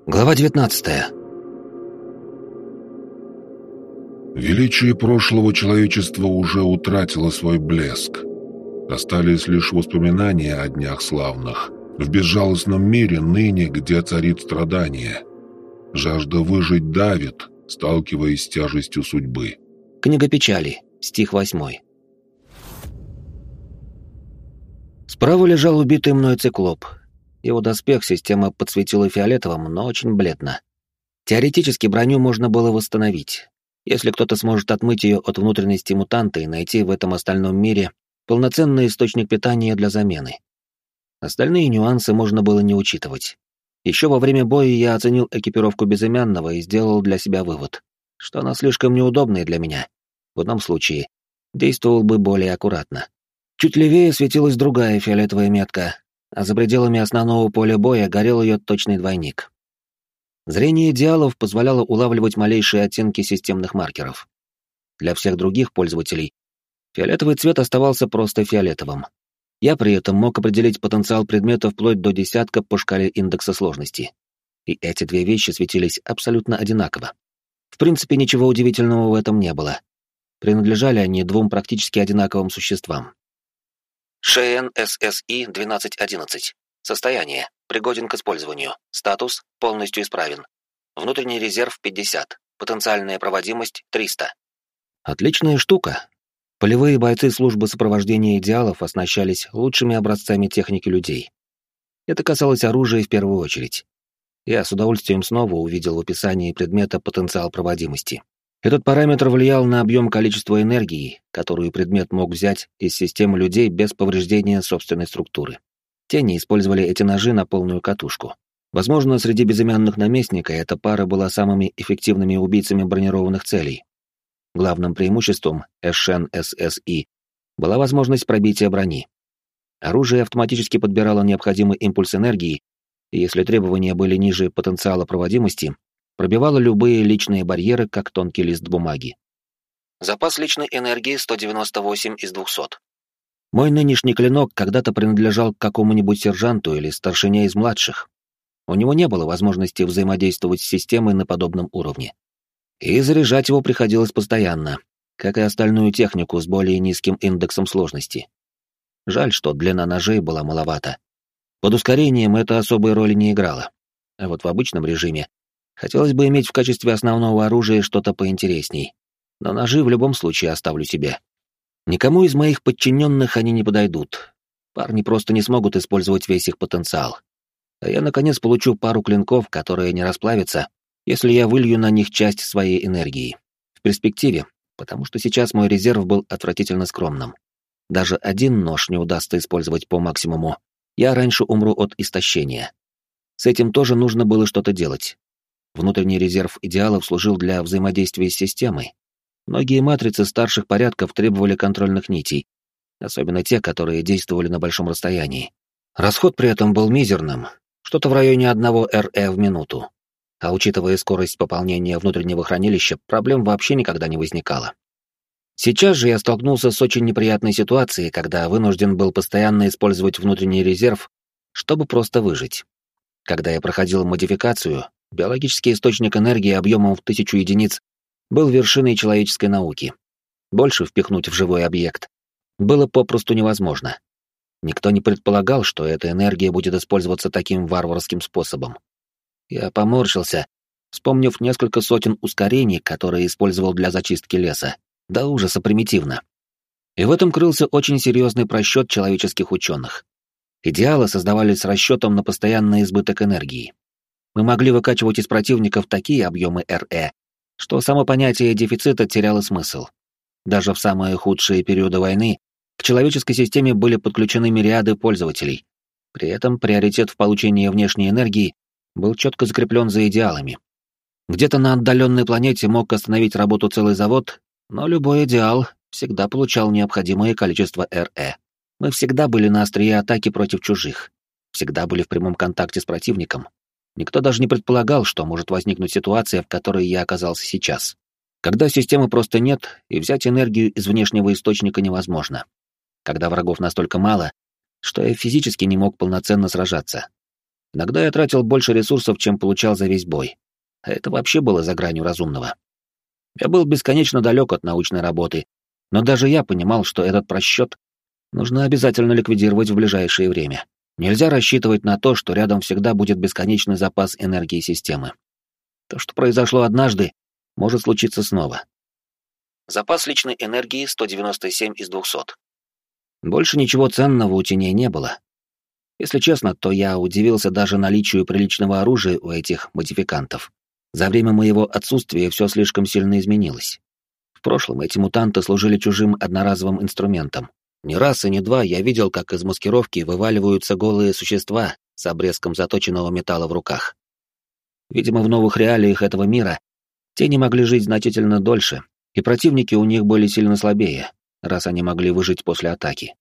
Глава 19. Величие прошлого человечества уже утратило свой блеск. Остались лишь воспоминания о днях славных. В безжалостном мире ныне, где царит страдание. Жажда выжить давит, сталкиваясь с тяжестью судьбы. Книга печали, стих 8. Справа лежал убитый мной циклоп. Его доспех система подсветила фиолетовым, но очень бледно. Теоретически броню можно было восстановить, если кто-то сможет отмыть ее от внутренности мутанта и найти в этом остальном мире полноценный источник питания для замены. Остальные нюансы можно было не учитывать. Еще во время боя я оценил экипировку безымянного и сделал для себя вывод, что она слишком неудобная для меня. В одном случае действовал бы более аккуратно. Чуть левее светилась другая фиолетовая метка, а за пределами основного поля боя горел ее точный двойник. Зрение идеалов позволяло улавливать малейшие оттенки системных маркеров. Для всех других пользователей фиолетовый цвет оставался просто фиолетовым. Я при этом мог определить потенциал предмета вплоть до десятка по шкале индекса сложности. И эти две вещи светились абсолютно одинаково. В принципе, ничего удивительного в этом не было. Принадлежали они двум практически одинаковым существам. Шейен ССИ 1211. Состояние. Пригоден к использованию. Статус. Полностью исправен. Внутренний резерв 50. Потенциальная проводимость 300. Отличная штука. Полевые бойцы службы сопровождения идеалов оснащались лучшими образцами техники людей. Это касалось оружия в первую очередь. Я с удовольствием снова увидел в описании предмета потенциал проводимости. Этот параметр влиял на объем количества энергии, которую предмет мог взять из системы людей без повреждения собственной структуры. Тени использовали эти ножи на полную катушку. Возможно, среди безымянных наместника эта пара была самыми эффективными убийцами бронированных целей. Главным преимуществом Шейен ССИ была возможность пробития брони. Оружие автоматически подбирало необходимый импульс энергии, и если требования были ниже потенциала проводимости, пробивало любые личные барьеры, как тонкий лист бумаги. Запас личной энергии 198 из 200. Мой нынешний клинок когда-то принадлежал к какому-нибудь сержанту или старшине из младших. У него не было возможности взаимодействовать с системой на подобном уровне. И заряжать его приходилось постоянно, как и остальную технику с более низким индексом сложности. Жаль, что длина ножей была маловата. Под ускорением это особой роли не играло. А вот в обычном режиме хотелось бы иметь в качестве основного оружия что-то поинтересней. Но ножи в любом случае оставлю себе. Никому из моих подчиненных они не подойдут. Парни просто не смогут использовать весь их потенциал. А я, наконец, получу пару клинков, которые не расплавятся, если я вылью на них часть своей энергии. В перспективе, потому что сейчас мой резерв был отвратительно скромным. Даже один нож не удастся использовать по максимуму. Я раньше умру от истощения. С этим тоже нужно было что-то делать. Внутренний резерв идеалов служил для взаимодействия с системой. Многие матрицы старших порядков требовали контрольных нитей, особенно те, которые действовали на большом расстоянии. Расход при этом был мизерным, что-то в районе 1 РЭ в минуту. А учитывая скорость пополнения внутреннего хранилища, проблем вообще никогда не возникало. Сейчас же я столкнулся с очень неприятной ситуацией, когда вынужден был постоянно использовать внутренний резерв, чтобы просто выжить. Когда я проходил модификацию, биологический источник энергии объемом в 1000 единиц был вершиной человеческой науки. Больше впихнуть в живой объект было попросту невозможно. Никто не предполагал, что эта энергия будет использоваться таким варварским способом. Я поморщился, вспомнив несколько сотен ускорений, которые использовал для зачистки леса. До ужаса примитивно. И в этом крылся очень серьезный просчет человеческих ученых. Идеалы создавались с расчетом на постоянный избыток энергии. Мы могли выкачивать из противников такие объемы РЭ, что само понятие дефицита теряло смысл. Даже в самые худшие периоды войны к человеческой системе были подключены мириады пользователей. При этом приоритет в получении внешней энергии был четко закреплен за идеалами. Где-то на отдаленной планете мог остановить работу целый завод, но любой идеал всегда получал необходимое количество РЭ. Мы всегда были на острие атаки против чужих, всегда были в прямом контакте с противником. Никто даже не предполагал, что может возникнуть ситуация, в которой я оказался сейчас. Когда системы просто нет, и взять энергию из внешнего источника невозможно. Когда врагов настолько мало, что я физически не мог полноценно сражаться. Иногда я тратил больше ресурсов, чем получал за весь бой. А это вообще было за гранью разумного. Я был бесконечно далек от научной работы, но даже я понимал, что этот просчет нужно обязательно ликвидировать в ближайшее время. Нельзя рассчитывать на то, что рядом всегда будет бесконечный запас энергии системы. То, что произошло однажды, может случиться снова. Запас личной энергии 197 из 200. Больше ничего ценного у теней не было. Если честно, то я удивился даже наличию приличного оружия у этих модификантов. За время моего отсутствия все слишком сильно изменилось. В прошлом эти мутанты служили чужим одноразовым инструментом. Не раз и не два я видел, как из маскировки вываливаются голые существа с обрезком заточенного металла в руках. Видимо, в новых реалиях этого мира тени могли жить значительно дольше, и противники у них были сильно слабее, раз они могли выжить после атаки.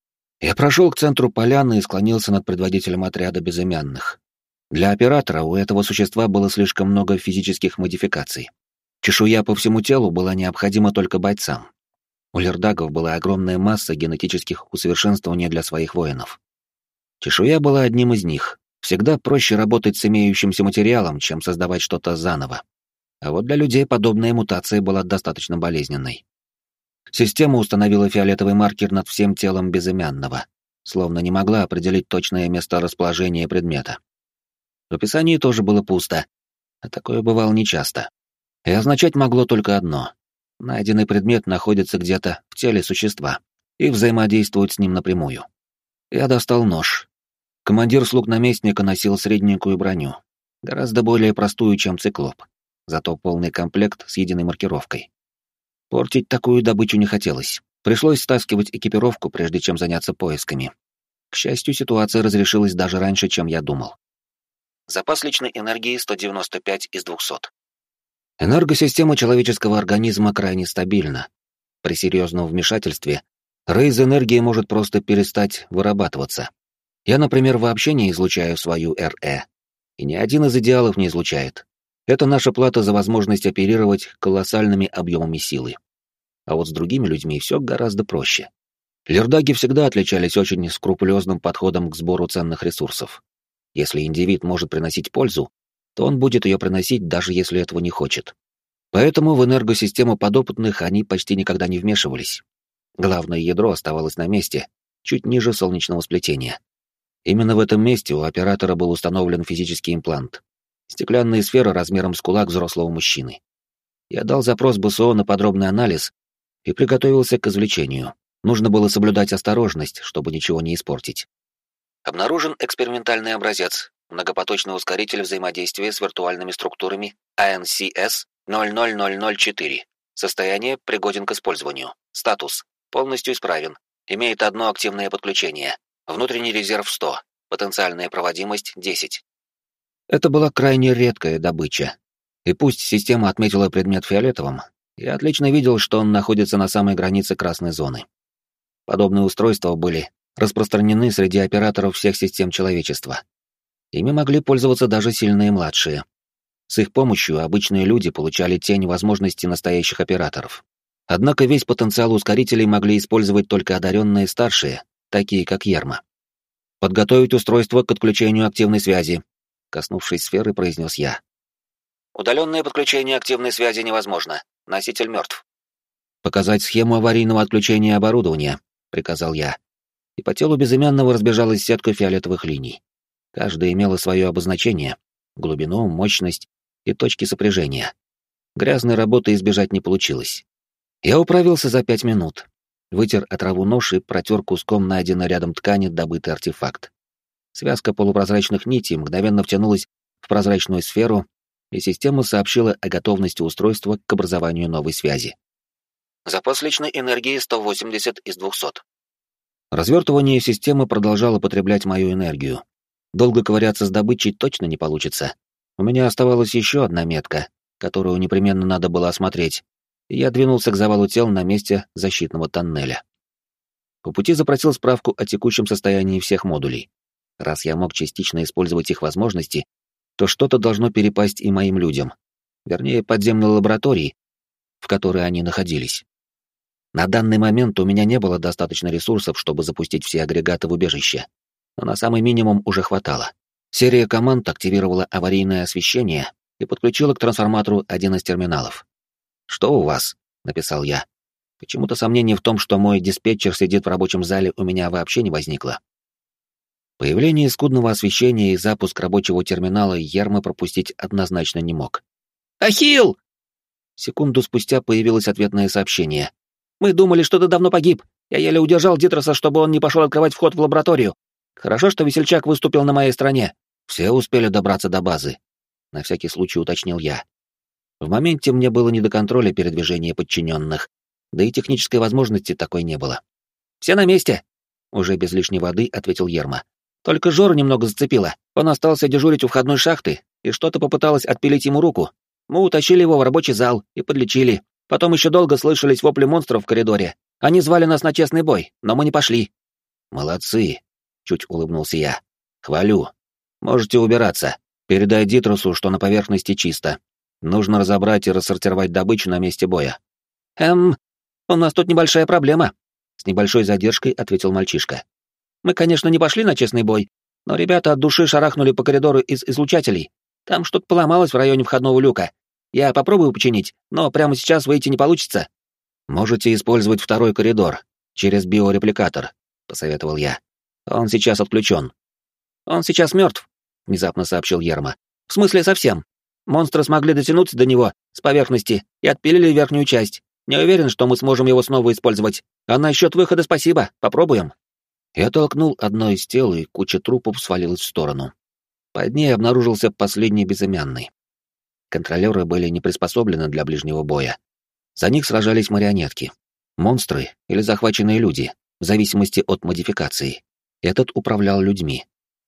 Я прошел к центру поляны и склонился над предводителем отряда безымянных. Для оператора у этого существа было слишком много физических модификаций. Чешуя по всему телу была необходима только бойцам. У лердагов была огромная масса генетических усовершенствований для своих воинов. Чешуя была одним из них. Всегда проще работать с имеющимся материалом, чем создавать что-то заново. А вот для людей подобная мутация была достаточно болезненной. Система установила фиолетовый маркер над всем телом безымянного, словно не могла определить точное место расположения предмета. В описании тоже было пусто, а такое бывало нечасто. И означать могло только одно: найденный предмет находится где-то в теле существа и взаимодействует с ним напрямую. Я достал нож. Командир слуг наместника носил средненькую броню, гораздо более простую, чем циклоп, зато полный комплект с единой маркировкой. Портить такую добычу не хотелось. Пришлось стаскивать экипировку, прежде чем заняться поисками. К счастью, ситуация разрешилась даже раньше, чем я думал. Запас личной энергии 195 из 200. Энергосистема человеческого организма крайне стабильна. При серьезном вмешательстве рейз энергии может просто перестать вырабатываться. Я, например, вообще не излучаю свою РЭ. И ни один из идеалов не излучает. Это наша плата за возможность оперировать колоссальными объемами силы. А вот с другими людьми все гораздо проще. Лердаги всегда отличались очень скрупулезным подходом к сбору ценных ресурсов. Если индивид может приносить пользу, то он будет ее приносить, даже если этого не хочет. Поэтому в энергосистему подопытных они почти никогда не вмешивались. Главное ядро оставалось на месте, чуть ниже солнечного сплетения. Именно в этом месте у оператора был установлен физический имплант. Стеклянные сферы размером с кулак взрослого мужчины. Я дал запрос БСО на подробный анализ и приготовился к извлечению. Нужно было соблюдать осторожность, чтобы ничего не испортить. Обнаружен экспериментальный образец, многопоточный ускоритель взаимодействия с виртуальными структурами ANCS 00004. Состояние пригоден к использованию. Статус: полностью исправен. Имеет одно активное подключение. Внутренний резерв 100. Потенциальная проводимость 10. Это была крайне редкая добыча. И пусть система отметила предмет фиолетовым, я отлично видел, что он находится на самой границе красной зоны. Подобные устройства были распространены среди операторов всех систем человечества. Ими могли пользоваться даже сильные младшие. С их помощью обычные люди получали тень возможностей настоящих операторов. Однако весь потенциал ускорителей могли использовать только одаренные старшие, такие как Ерма. «Подготовить устройство к отключению активной связи», — коснувшись сферы, произнес я. «Удаленное подключение активной связи невозможно. Носитель мертв». «Показать схему аварийного отключения оборудования», — приказал я. И по телу безымянного разбежалась сетка фиолетовых линий. Каждая имела свое обозначение, глубину, мощность и точки сопряжения. Грязной работы избежать не получилось. Я управился за 5 минут. Вытер отраву нож и протер куском найденной рядом ткани добытый артефакт. Связка полупрозрачных нитей мгновенно втянулась в прозрачную сферу, и система сообщила о готовности устройства к образованию новой связи. Запас личной энергии 180 из 200. Развертывание системы продолжало потреблять мою энергию. Долго ковыряться с добычей точно не получится. У меня оставалась еще одна метка, которую непременно надо было осмотреть, и я двинулся к завалу тел на месте защитного тоннеля. По пути запросил справку о текущем состоянии всех модулей. Раз я мог частично использовать их возможности, то что-то должно перепасть и моим людям, вернее, подземной лаборатории, в которой они находились. На данный момент у меня не было достаточно ресурсов, чтобы запустить все агрегаты в убежище, но на самый минимум уже хватало. Серия команд активировала аварийное освещение и подключила к трансформатору один из терминалов. «Что у вас?» — написал я. Почему-то сомнений в том, что мой диспетчер сидит в рабочем зале, у меня вообще не возникло. Появление скудного освещения и запуск рабочего терминала Ярма пропустить однозначно не мог. «Ахилл!» Секунду спустя появилось ответное сообщение. «Мы думали, что ты давно погиб. Я еле удержал Дитроса, чтобы он не пошел открывать вход в лабораторию. Хорошо, что весельчак выступил на моей стороне. Все успели добраться до базы», — на всякий случай уточнил я. В моменте мне было не до контроля передвижения подчиненных, да и технической возможности такой не было. «Все на месте!» — уже без лишней воды ответил Ерма. «Только Жору немного зацепило. Он остался дежурить у входной шахты, и что-то попыталось отпилить ему руку. Мы утащили его в рабочий зал и подлечили. Потом еще долго слышались вопли монстров в коридоре. Они звали нас на честный бой, но мы не пошли». «Молодцы!» — чуть улыбнулся я. «Хвалю. Можете убираться. Передай Дитрусу, что на поверхности чисто. Нужно разобрать и рассортировать добычу на месте боя». У нас тут небольшая проблема», — с небольшой задержкой ответил мальчишка. «Мы, конечно, не пошли на честный бой, но ребята от души шарахнули по коридору из излучателей. Там что-то поломалось в районе входного люка. Я попробую починить, но прямо сейчас выйти не получится». «Можете использовать второй коридор, через биорепликатор», — посоветовал я. «Он сейчас отключен». «Он сейчас мертв», — внезапно сообщил Ерма. «В смысле совсем. Монстры смогли дотянуться до него с поверхности и отпилили верхнюю часть. Не уверен, что мы сможем его снова использовать. А насчет выхода спасибо, попробуем». Я толкнул одно из тел, и куча трупов свалилась в сторону. Под ней обнаружился последний безымянный. Контролеры были не приспособлены для ближнего боя. За них сражались марионетки. Монстры или захваченные люди, в зависимости от модификации. Этот управлял людьми.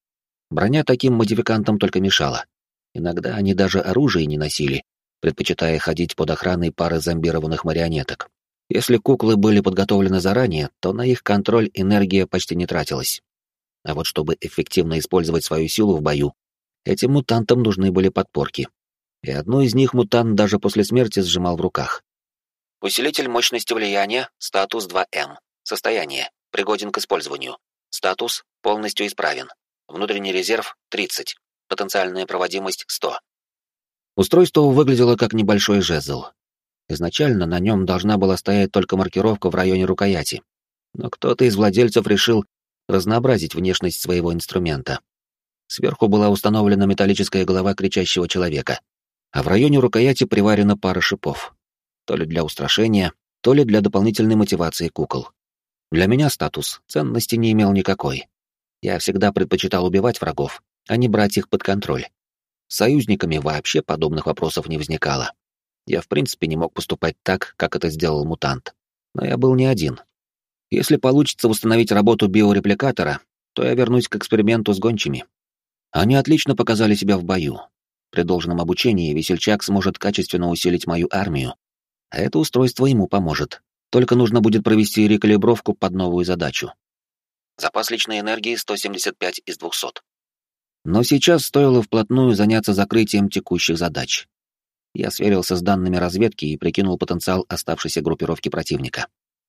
Броня таким модификантам только мешала. Иногда они даже оружие не носили, предпочитая ходить под охраной пары зомбированных марионеток. Если куклы были подготовлены заранее, то на их контроль энергия почти не тратилась. А вот чтобы эффективно использовать свою силу в бою, этим мутантам нужны были подпорки. И одну из них мутант даже после смерти сжимал в руках. Усилитель мощности влияния, статус 2М. Состояние, пригоден к использованию. Статус, полностью исправен. Внутренний резерв, 30. Потенциальная проводимость, 100. Устройство выглядело как небольшой жезл. Изначально на нем должна была стоять только маркировка в районе рукояти. Но кто-то из владельцев решил разнообразить внешность своего инструмента. Сверху была установлена металлическая голова кричащего человека, а в районе рукояти приварена пара шипов. То ли для устрашения, то ли для дополнительной мотивации кукол. Для меня статус ценности не имел никакой. Я всегда предпочитал убивать врагов, а не брать их под контроль. С союзниками вообще подобных вопросов не возникало. Я в принципе не мог поступать так, как это сделал мутант. Но я был не один. Если получится восстановить работу биорепликатора, то я вернусь к эксперименту с гончими. Они отлично показали себя в бою. При должном обучении весельчак сможет качественно усилить мою армию, а это устройство ему поможет. Только нужно будет провести рекалибровку под новую задачу. Запас личной энергии 175 из 200. Но сейчас стоило вплотную заняться закрытием текущих задач. Я сверился с данными разведки и прикинул потенциал оставшейся группировки противника.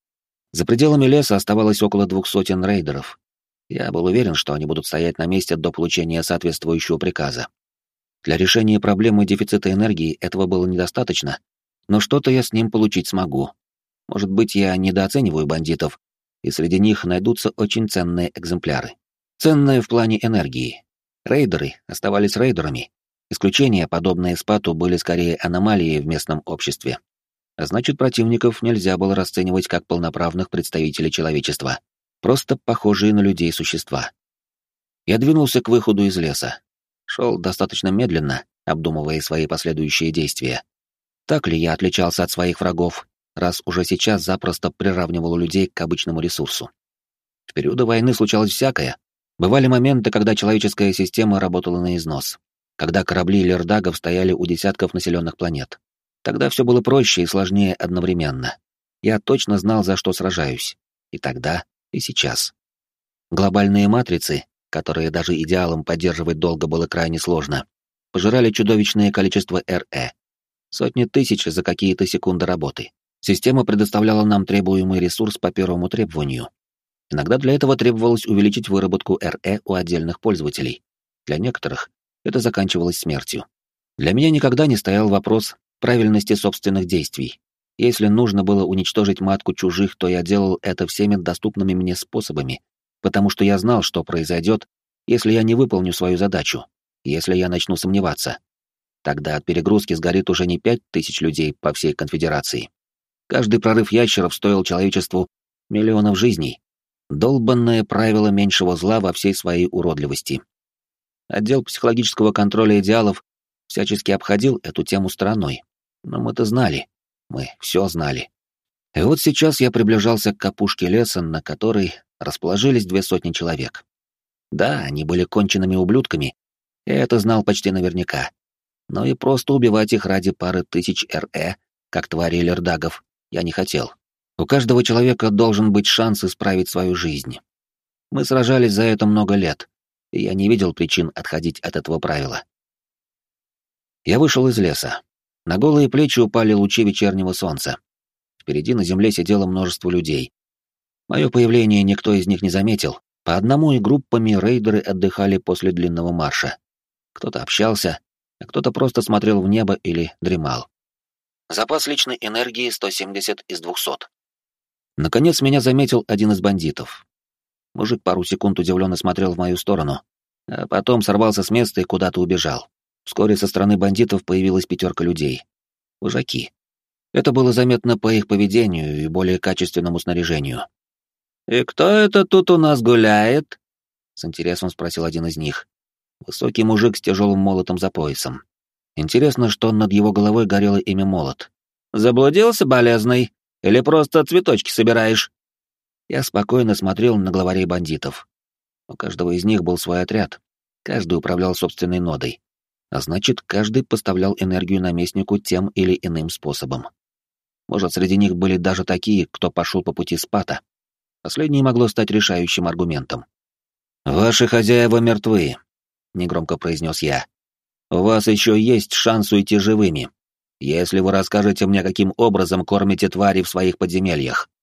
За пределами леса оставалось около 200 рейдеров. Я был уверен, что они будут стоять на месте до получения соответствующего приказа. Для решения проблемы дефицита энергии этого было недостаточно, но что-то я с ним получить смогу. Может быть, я недооцениваю бандитов, и среди них найдутся очень ценные экземпляры. Ценные в плане энергии. Рейдеры оставались рейдерами. Исключения, подобные Спату, были скорее аномалией в местном обществе. А значит, противников нельзя было расценивать как полноправных представителей человечества, просто похожие на людей существа. Я двинулся к выходу из леса. Шел достаточно медленно, обдумывая свои последующие действия. Так ли я отличался от своих врагов, раз уже сейчас запросто приравнивал людей к обычному ресурсу? В периоды войны случалось всякое. Бывали моменты, когда человеческая система работала на износ, когда корабли лердагов стояли у десятков населенных планет. Тогда все было проще и сложнее одновременно. Я точно знал, за что сражаюсь. И тогда, и сейчас. Глобальные матрицы, которые даже идеалом поддерживать долго было крайне сложно, пожирали чудовищное количество РЭ. Сотни тысяч за какие-то секунды работы. Система предоставляла нам требуемый ресурс по первому требованию. Иногда для этого требовалось увеличить выработку РЭ у отдельных пользователей. Для некоторых это заканчивалось смертью. Для меня никогда не стоял вопрос правильности собственных действий. Если нужно было уничтожить матку чужих, то я делал это всеми доступными мне способами, потому что я знал, что произойдет, если я не выполню свою задачу, если я начну сомневаться. Тогда от перегрузки сгорит уже не 5000 людей по всей конфедерации. Каждый прорыв ящеров стоил человечеству миллионов жизней. Долбанное правило меньшего зла во всей своей уродливости. Отдел психологического контроля идеалов всячески обходил эту тему стороной. Но мы-то знали. Мы все знали. И вот сейчас я приближался к опушке леса, на которой расположились 200 человек. Да, они были конченными ублюдками, я это знал почти наверняка. Но и просто убивать их ради пары тысяч РЭ, как твари лердагов, я не хотел. У каждого человека должен быть шанс исправить свою жизнь. Мы сражались за это много лет, и я не видел причин отходить от этого правила. Я вышел из леса. На голые плечи упали лучи вечернего солнца. Впереди на земле сидело множество людей. Мое появление никто из них не заметил. По одному и группами рейдеры отдыхали после длинного марша. Кто-то общался, а кто-то просто смотрел в небо или дремал. Запас личной энергии 170 из 200. Наконец меня заметил один из бандитов. Мужик пару секунд удивленно смотрел в мою сторону, а потом сорвался с места и куда-то убежал. Вскоре со стороны бандитов появилась 5 людей. Вожаки. Это было заметно по их поведению и более качественному снаряжению. «И кто это тут у нас гуляет?» — с интересом спросил один из них. Высокий мужик с тяжелым молотом за поясом. Интересно, что над его головой горело имя Молот. «Заблудился, болезный? Или просто цветочки собираешь?» Я спокойно смотрел на главарей бандитов. У каждого из них был свой отряд. Каждый управлял собственной нодой. А значит, каждый поставлял энергию наместнику тем или иным способом. Может, среди них были даже такие, кто пошел по пути Спата. Последнее могло стать решающим аргументом. «Ваши хозяева мертвы», — негромко произнес я. «У вас еще есть шанс уйти живыми, если вы расскажете мне, каким образом кормите твари в своих подземельях».